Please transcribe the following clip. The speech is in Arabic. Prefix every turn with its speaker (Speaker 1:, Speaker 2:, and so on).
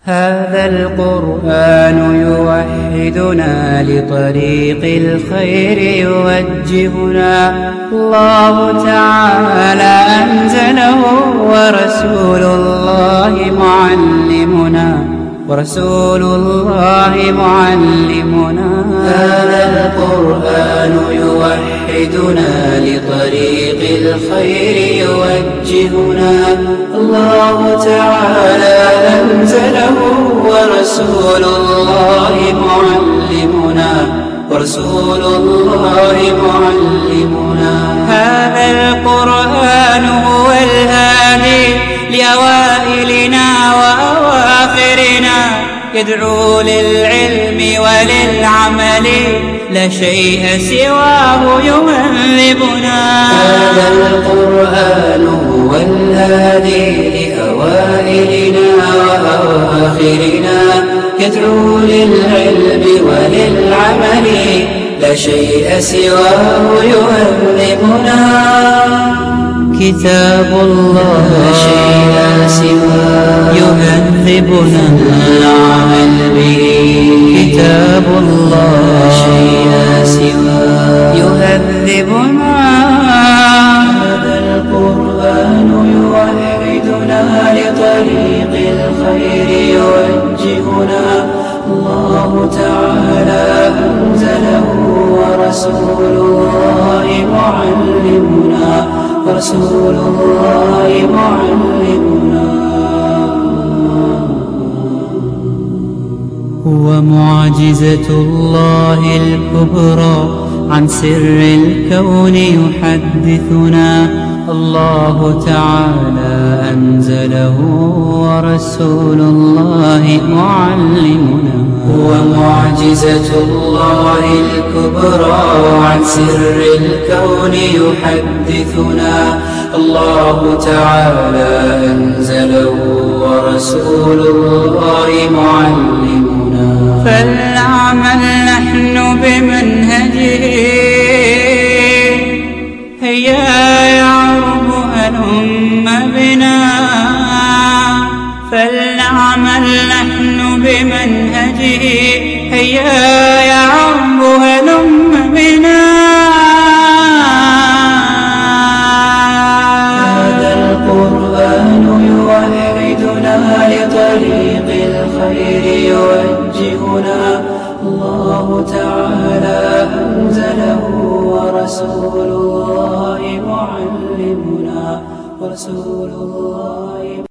Speaker 1: هذا القرآن يوحدنا لطريق الخير يوجهنا. الله تعالى أنزله ورسول الله معلمنا. هذا القرآن يوحدنا لطريق الخير يوجهنا. الله تعالى أنزله ورسول الله معلمنا. هذا القرآن هو الهادي لأوائلنا وأواخرنا، يدعو للعلم وللعمل، لا شيء سواه يهذبنا. هذا القرآن هو الهادي لأوائلنا وأواخرنا، يدعو للعلم وللعمل، لا شيء سواه يهذبنا. كتاب الله لا شيء سواه يهذبنا العمل به. كتاب الله لا شيء سواه يهذبنا. هذا القرآن يوحدنا لطريق الخير يوجهنا. الله تعالى أنزله ورسول الله معلمنا. هو معجزة الله الكبرى، عن سر الكون يحدثنا. الله تعالى أنزله ورسول الله معلمنا. هو معجزة الله الكبرى، عن سر الكون يحدثنا. الله تعالى أنزله ورسول الله معلمنا. فلنعمل نحن بمنهجه، هيا يا رب هلم بنا. فلنعمل نحن بمنهجه، هيا يا رب هلم بنا. هذا القرآن يوحدنا لطريق الخير يوجهنا. الله تعالى أنزله ورسول الله معلمنا.